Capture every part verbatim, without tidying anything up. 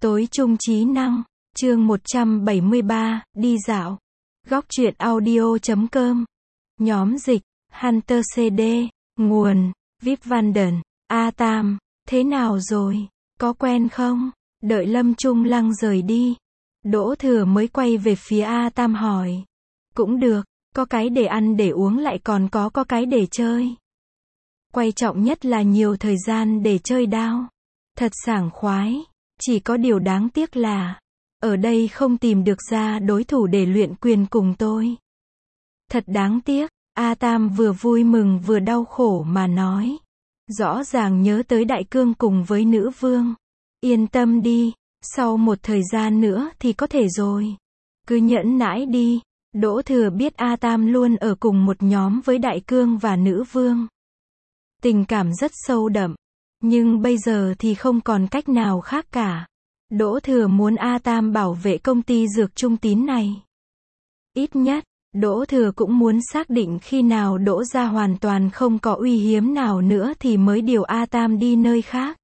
Tối trung trí năng, chương một trăm bảy mươi ba, đi dạo. Góc truyện audio chấm com. Nhóm dịch, Hunter xê đê, nguồn, Vip Vanden, A Tam, thế nào rồi? Có quen không? Đợi Lâm Trung Lăng rời đi. Đỗ Thừa mới quay về phía A Tam hỏi. Cũng được, có cái để ăn để uống lại còn có có cái để chơi. Quan trọng nhất là nhiều thời gian để chơi đao. Thật sảng khoái. Chỉ có điều đáng tiếc là, ở đây không tìm được ra đối thủ để luyện quyền cùng tôi. Thật đáng tiếc, A Tam vừa vui mừng vừa đau khổ mà nói. Rõ ràng nhớ tới đại cương cùng với nữ vương. Yên tâm đi, sau một thời gian nữa thì có thể rồi. Cứ nhẫn nãi đi. Đỗ Thừa biết A Tam luôn ở cùng một nhóm với đại cương và nữ vương. Tình cảm rất sâu đậm. Nhưng bây giờ thì không còn cách nào khác cả. Đỗ Thừa muốn A Tam bảo vệ công ty dược Trung Tín này. Ít nhất, Đỗ Thừa cũng muốn xác định khi nào Đỗ gia hoàn toàn không có uy hiếp nào nữa thì mới điều A Tam đi nơi khác.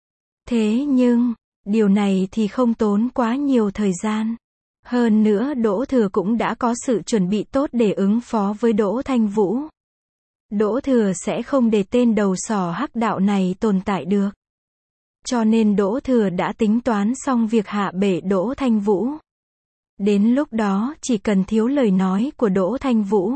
Thế nhưng, điều này thì không tốn quá nhiều thời gian. Hơn nữa Đỗ Thừa cũng đã có sự chuẩn bị tốt để ứng phó với Đỗ Thanh Vũ. Đỗ Thừa sẽ không để tên đầu sỏ hắc đạo này tồn tại được. Cho nên Đỗ Thừa đã tính toán xong việc hạ bệ Đỗ Thanh Vũ. Đến lúc đó chỉ cần thiếu lời nói của Đỗ Thanh Vũ.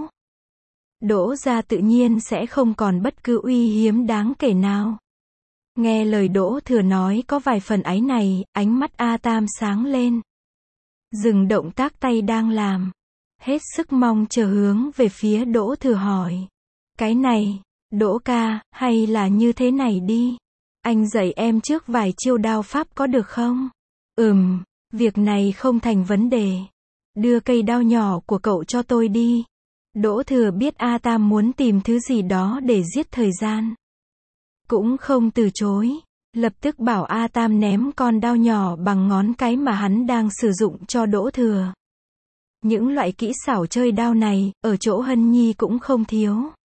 Đỗ gia tự nhiên sẽ không còn bất cứ uy hiếp đáng kể nào. Nghe lời Đỗ Thừa nói có vài phần áy này, ánh mắt A Tam sáng lên. Dừng động tác tay đang làm. Hết sức mong chờ hướng về phía Đỗ Thừa hỏi. Cái này, Đỗ ca, hay là như thế này đi. Anh dạy em trước vài chiêu đao pháp có được không? Ừm, việc này không thành vấn đề. Đưa cây đao nhỏ của cậu cho tôi đi. Đỗ Thừa biết A Tam muốn tìm thứ gì đó để giết thời gian. Cũng không từ chối. Lập tức bảo A Tam ném con đao nhỏ bằng ngón cái mà hắn đang sử dụng cho Đỗ Thừa. Những loại kỹ xảo chơi đao này, ở chỗ Hân Nhi cũng không thiếu.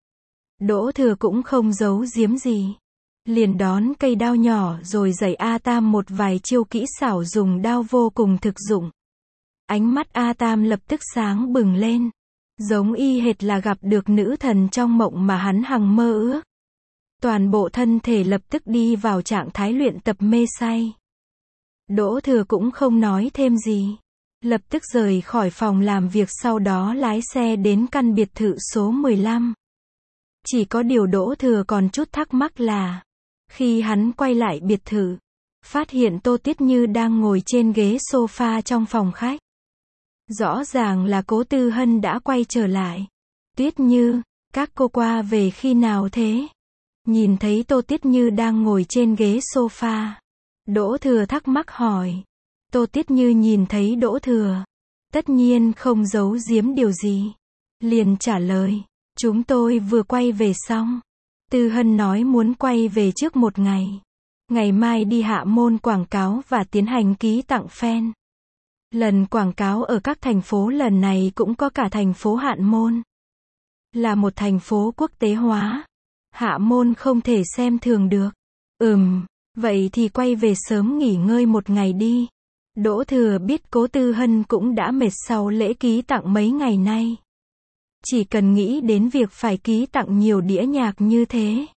Đỗ Thừa cũng không giấu giếm gì. Liền đón cây đao nhỏ rồi dạy A Tam một vài chiêu kỹ xảo dùng đao vô cùng thực dụng. Ánh mắt A Tam lập tức sáng bừng lên. Giống y hệt là gặp được nữ thần trong mộng mà hắn hằng mơ ước. Toàn bộ thân thể lập tức đi vào trạng thái luyện tập mê say. Đỗ Thừa cũng không nói thêm gì. Lập tức rời khỏi phòng làm việc sau đó lái xe đến căn biệt thự số mười lăm. Chỉ có điều Đỗ Thừa còn chút thắc mắc là, khi hắn quay lại biệt thự, phát hiện Tô Tiết Như đang ngồi trên ghế sofa trong phòng khách. Rõ ràng là Cố Tư Hân đã quay trở lại. Tuyết Như, các cô qua về khi nào thế? Nhìn thấy Tô Tiết Như đang ngồi trên ghế sofa. Đỗ Thừa thắc mắc hỏi. Tô Tiết Như nhìn thấy Đỗ Thừa. Tất nhiên không giấu giếm điều gì. Liền trả lời. Chúng tôi vừa quay về xong. Tư Hân nói muốn quay về trước một ngày. Ngày mai đi Hạ Môn quảng cáo và tiến hành ký tặng fan. Lần quảng cáo ở các thành phố lần này cũng có cả thành phố Hạ Môn. Là một thành phố quốc tế hóa. Hạ Môn không thể xem thường được. Ừm, vậy thì quay về sớm nghỉ ngơi một ngày đi. Đỗ Thừa biết Cố Tư Hân cũng đã mệt sau lễ ký tặng mấy ngày nay. Chỉ cần nghĩ đến việc phải ký tặng nhiều đĩa nhạc như thế.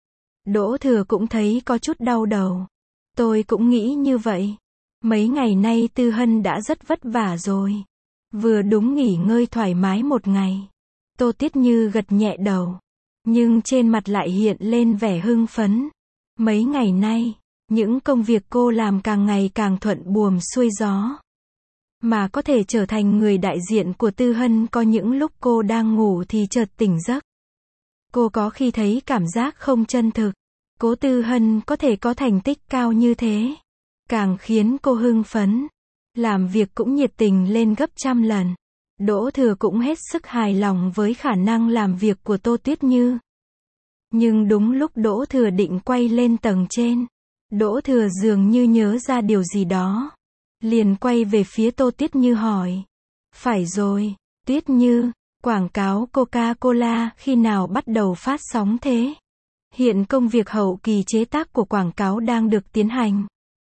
Đỗ Thừa cũng thấy có chút đau đầu. Tôi cũng nghĩ như vậy. Mấy ngày nay Tư Hân đã rất vất vả rồi. Vừa đúng nghỉ ngơi thoải mái một ngày. Tô Tiết Như gật nhẹ đầu. Nhưng trên mặt lại hiện lên vẻ hưng phấn. Mấy ngày nay, những công việc cô làm càng ngày càng thuận buồm xuôi gió. Mà có thể trở thành người đại diện của Tư Hân có những lúc cô đang ngủ thì chợt tỉnh giấc. Cô có khi thấy cảm giác không chân thực. Cố Tư Hân có thể có thành tích cao như thế. Càng khiến cô hưng phấn. Làm việc cũng nhiệt tình lên gấp trăm lần. Đỗ Thừa cũng hết sức hài lòng với khả năng làm việc của Tô Tuyết Như. Nhưng đúng lúc Đỗ Thừa định quay lên tầng trên. Đỗ Thừa dường như nhớ ra điều gì đó. Liền quay về phía Tô Tiết Như hỏi. Phải rồi, Tuyết Như, quảng cáo Coca-Cola khi nào bắt đầu phát sóng thế? Hiện công việc hậu kỳ chế tác của quảng cáo đang được tiến hành.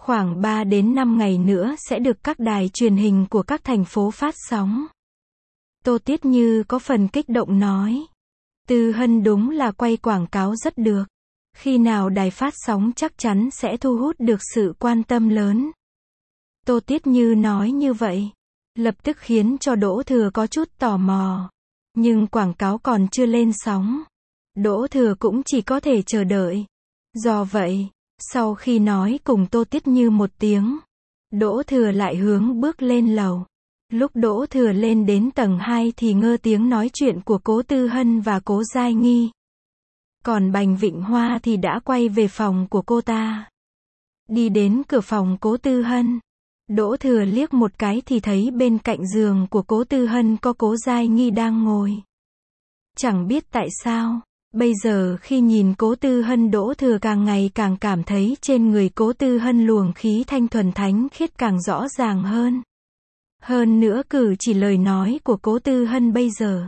Khoảng ba đến năm ngày nữa sẽ được các đài truyền hình của các thành phố phát sóng. Tô Tiết Như có phần kích động nói. Tư Hân đúng là quay quảng cáo rất được. Khi nào đài phát sóng chắc chắn sẽ thu hút được sự quan tâm lớn. Tô Tiết Như nói như vậy, lập tức khiến cho Đỗ Thừa có chút tò mò. Nhưng quảng cáo còn chưa lên sóng. Đỗ Thừa cũng chỉ có thể chờ đợi. Do vậy, sau khi nói cùng Tô Tiết Như một tiếng, Đỗ Thừa lại hướng bước lên lầu. Lúc Đỗ Thừa lên đến tầng hai thì ngơ tiếng nói chuyện của Cố Tư Hân và Cố Giai Nghi. Còn Bành Vịnh Hoa thì đã quay về phòng của cô ta. Đi đến cửa phòng Cố Tư Hân, Đỗ Thừa liếc một cái thì thấy bên cạnh giường của Cố Tư Hân có Cố Giai Nghi đang ngồi. Chẳng biết tại sao, bây giờ khi nhìn Cố Tư Hân, Đỗ Thừa càng ngày càng cảm thấy trên người Cố Tư Hân luồng khí thanh thuần thánh khiết càng rõ ràng hơn. Hơn nữa cử chỉ lời nói của Cố Tư Hân bây giờ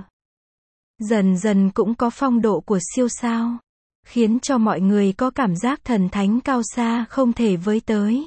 dần dần cũng có phong độ của siêu sao, khiến cho mọi người có cảm giác thần thánh cao xa không thể với tới.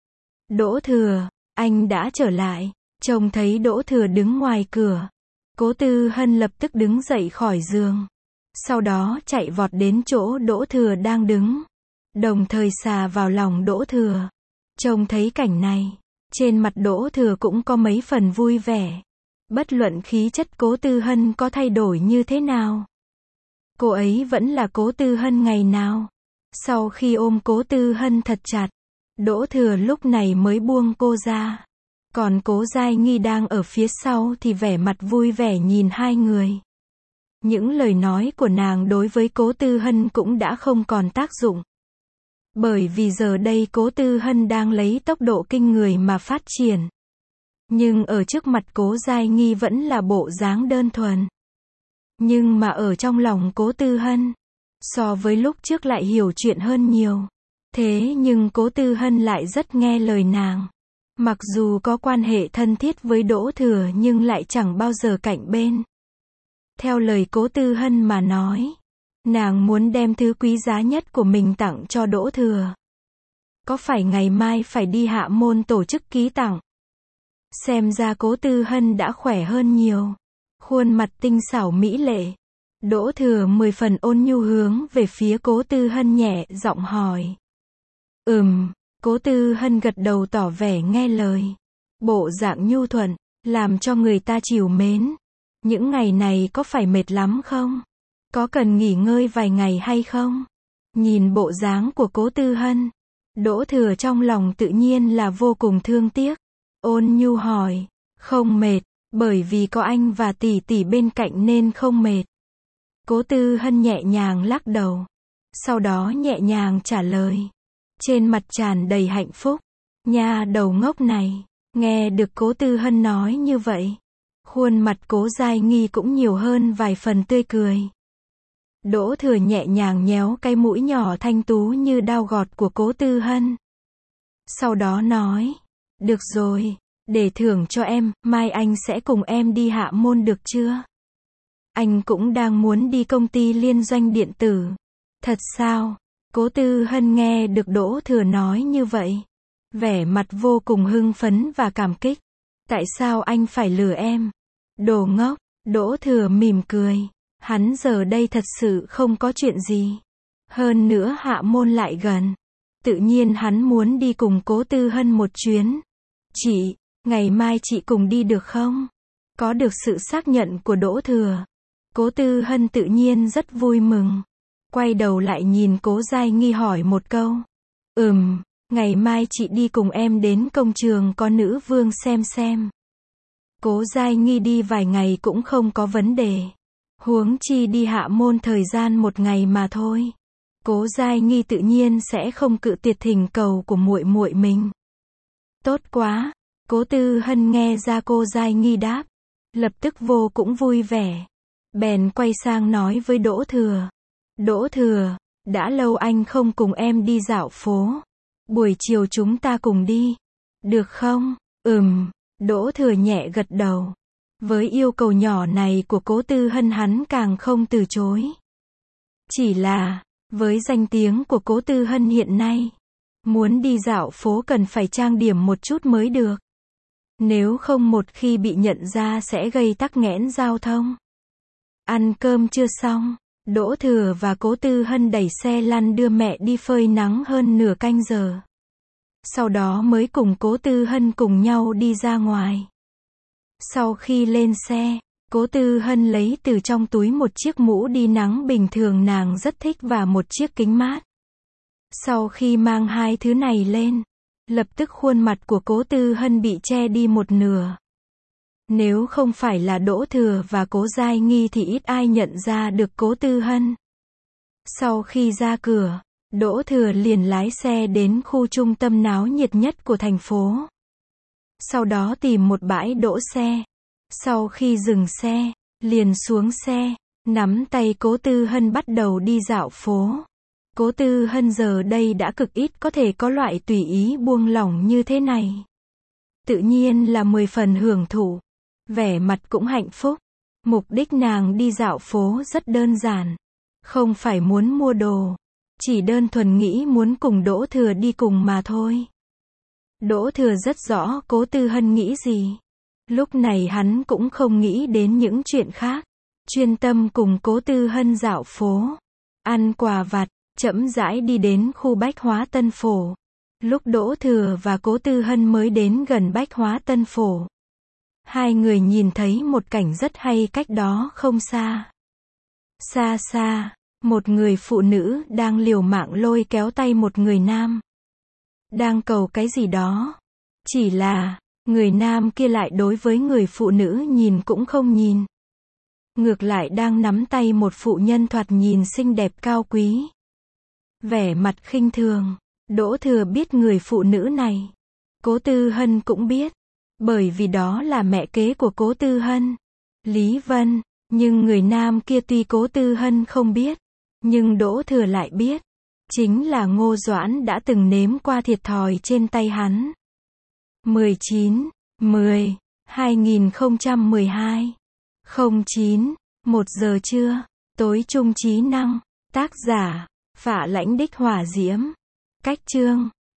Đỗ Thừa, anh đã trở lại. Trông thấy Đỗ Thừa đứng ngoài cửa, Cố Tư Hân lập tức đứng dậy khỏi giường. Sau đó chạy vọt đến chỗ Đỗ Thừa đang đứng, đồng thời xà vào lòng Đỗ Thừa. Trông thấy cảnh này, trên mặt Đỗ Thừa cũng có mấy phần vui vẻ. Bất luận khí chất Cố Tư Hân có thay đổi như thế nào, cô ấy vẫn là Cố Tư Hân ngày nào. Sau khi ôm Cố Tư Hân thật chặt, Đỗ Thừa lúc này mới buông cô ra. Còn Cố Giai Nghi đang ở phía sau thì vẻ mặt vui vẻ nhìn hai người. Những lời nói của nàng đối với Cố Tư Hân cũng đã không còn tác dụng. Bởi vì giờ đây Cố Tư Hân đang lấy tốc độ kinh người mà phát triển. Nhưng ở trước mặt Cố Giai Nghi vẫn là bộ dáng đơn thuần. Nhưng mà ở trong lòng Cố Tư Hân, so với lúc trước lại hiểu chuyện hơn nhiều. Thế nhưng Cố Tư Hân lại rất nghe lời nàng. Mặc dù có quan hệ thân thiết với Đỗ Thừa nhưng lại chẳng bao giờ cạnh bên. Theo lời Cố Tư Hân mà nói, nàng muốn đem thứ quý giá nhất của mình tặng cho Đỗ Thừa. Có phải ngày mai phải đi Hạ Môn tổ chức ký tặng? Xem ra Cố Tư Hân đã khỏe hơn nhiều. Khuôn mặt tinh xảo mỹ lệ. Đỗ Thừa mười phần ôn nhu hướng về phía Cố Tư Hân nhẹ giọng hỏi. Ừm, Cố Tư Hân gật đầu tỏ vẻ nghe lời. Bộ dạng nhu thuận, làm cho người ta trìu mến. Những ngày này có phải mệt lắm không? Có cần nghỉ ngơi vài ngày hay không? Nhìn bộ dáng của Cố Tư Hân, Đỗ Thừa trong lòng tự nhiên là vô cùng thương tiếc. Ôn nhu hỏi, không mệt, bởi vì có anh và tỷ tỷ bên cạnh nên không mệt. Cố Tư Hân nhẹ nhàng lắc đầu. Sau đó nhẹ nhàng trả lời. Trên mặt tràn đầy hạnh phúc. Nha đầu ngốc này. Nghe được Cố Tư Hân nói như vậy, khuôn mặt Cố Giai Nghi cũng nhiều hơn vài phần tươi cười. Đỗ Thừa nhẹ nhàng nhéo cái mũi nhỏ thanh tú như dao gọt của Cố Tư Hân. Sau đó nói, được rồi, để thưởng cho em, mai anh sẽ cùng em đi Hạ Môn được chưa? Anh cũng đang muốn đi công ty liên doanh điện tử. Thật sao? Cố Tư Hân nghe được Đỗ Thừa nói như vậy, vẻ mặt vô cùng hưng phấn và cảm kích. Tại sao anh phải lừa em? Đồ ngốc. Đỗ Thừa mỉm cười. Hắn giờ đây thật sự không có chuyện gì. Hơn nữa Hạ Môn lại gần. Tự nhiên hắn muốn đi cùng Cố Tư Hân một chuyến. Chị, ngày mai chị cùng đi được không? Có được sự xác nhận của Đỗ Thừa, Cố Tư Hân tự nhiên rất vui mừng. Quay đầu lại nhìn Cố Giai Nghi hỏi một câu. Ừm, ngày mai chị đi cùng em đến công trường có nữ vương xem xem. Cố Giai Nghi đi vài ngày cũng không có vấn đề. Huống chi đi Hạ Môn thời gian một ngày mà thôi. Cố Giai Nghi tự nhiên sẽ không cự tuyệt thỉnh cầu của muội muội mình. Tốt quá. Cố Tư Hân nghe ra cô Giai Nghi đáp, lập tức vô cũng vui vẻ. Bèn quay sang nói với Đỗ Thừa. Đỗ Thừa, đã lâu anh không cùng em đi dạo phố. Buổi chiều chúng ta cùng đi. Được không? Ừm, Đỗ Thừa nhẹ gật đầu. Với yêu cầu nhỏ này của Cố Tư Hân hắn càng không từ chối. Chỉ là, với danh tiếng của Cố Tư Hân hiện nay, Muốn đi dạo phố cần phải trang điểm một chút mới được. Nếu không một khi bị nhận ra sẽ gây tắc nghẽn giao thông. Ăn cơm chưa xong, Đỗ Thừa và Cố Tư Hân đẩy xe lăn đưa mẹ đi phơi nắng hơn nửa canh giờ. Sau đó mới cùng Cố Tư Hân cùng nhau đi ra ngoài. Sau khi lên xe, Cố Tư Hân lấy từ trong túi một chiếc mũ đi nắng bình thường nàng rất thích và một chiếc kính mát. Sau khi mang hai thứ này lên, lập tức khuôn mặt của Cố Tư Hân bị che đi một nửa. Nếu không phải là Đỗ Thừa và Cố Giai Nghi thì ít ai nhận ra được Cố Tư Hân. Sau khi ra cửa, Đỗ Thừa liền lái xe đến khu trung tâm náo nhiệt nhất của thành phố. Sau đó tìm một bãi đỗ xe. Sau khi dừng xe, liền xuống xe, nắm tay Cố Tư Hân bắt đầu đi dạo phố. Cố Tư Hân giờ đây đã cực ít có thể có loại tùy ý buông lỏng như thế này. Tự nhiên là mười phần hưởng thụ. Vẻ mặt cũng hạnh phúc. Mục đích nàng đi dạo phố rất đơn giản. Không phải muốn mua đồ. Chỉ đơn thuần nghĩ muốn cùng Đỗ Thừa đi cùng mà thôi. Đỗ Thừa rất rõ Cố Tư Hân nghĩ gì. Lúc này hắn cũng không nghĩ đến những chuyện khác. Chuyên tâm cùng Cố Tư Hân dạo phố. Ăn quà vặt, chậm rãi đi đến khu bách hóa Tân Phổ. Lúc Đỗ Thừa và Cố Tư Hân mới đến gần bách hóa Tân Phổ, hai người nhìn thấy một cảnh rất hay cách đó không xa. Xa xa, một người phụ nữ đang liều mạng lôi kéo tay một người nam. Đang cầu cái gì đó. Chỉ là, người nam kia lại đối với người phụ nữ nhìn cũng không nhìn. Ngược lại đang nắm tay một phụ nhân thoạt nhìn xinh đẹp cao quý. Vẻ mặt khinh thường. Đỗ Thừa biết người phụ nữ này. Cố Tư Hân cũng biết. Bởi vì đó là mẹ kế của Cố Tư Hân, Lý Vân. Nhưng người nam kia tuy Cố Tư Hân không biết, nhưng Đỗ Thừa lại biết. Chính là Ngô Doãn đã từng nếm qua thiệt thòi trên tay hắn. mười chín, mười, hai nghìn không trăm mười hai, không chín, một giờ trưa, tối trung trí năng. Tác giả, Phạ Lãnh Đích Hỏa Diễm. Cách chương